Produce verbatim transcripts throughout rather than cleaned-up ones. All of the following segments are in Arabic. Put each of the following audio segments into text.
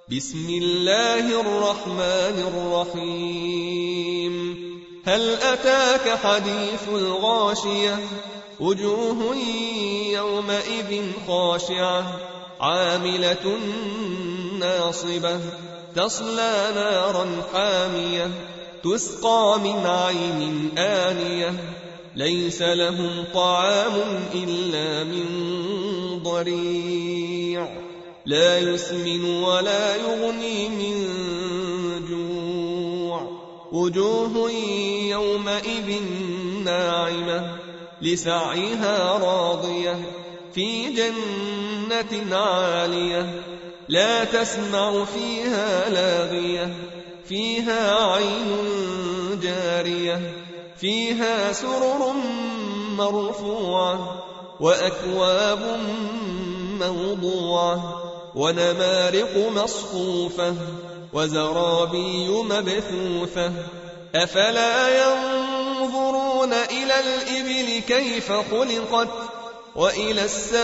بسم الله الرحمن الرحيم هل أتاك حديث الغاشية وجوه يومئذ خاشعة عاملة ناصبة تصلى نارا حامية تسقى من عين آنية ليس لهم طعام إلا من ضريع لا يسمن ولا يغني من جوع وجوه يومئذ ناعمة لسعيها راضية في جنة عالية لا تسمع فيها لاغية فيها عين جارية فيها سرر مرفوعة وأكواب موضوعة ونمارق مصفوفة وزرابي مبثوثة أفلا ينظرون إلى الإبل كيف خلقت وإلى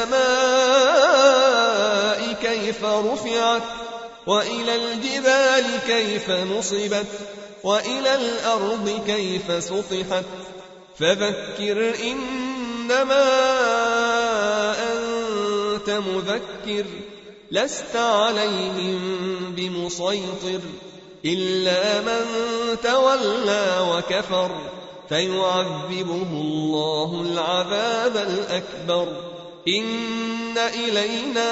السماء كيف رفعت وإلى الجبال كيف نصبت وإلى الأرض كيف سطحت فذكر إنما أنت مذكر لست عليهم بمسيطر إلا من تولى وكفر فيعذبه الله العذاب الأكبر إن إلينا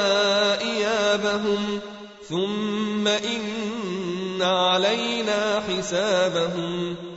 إيابهم ثم إن علينا حسابهم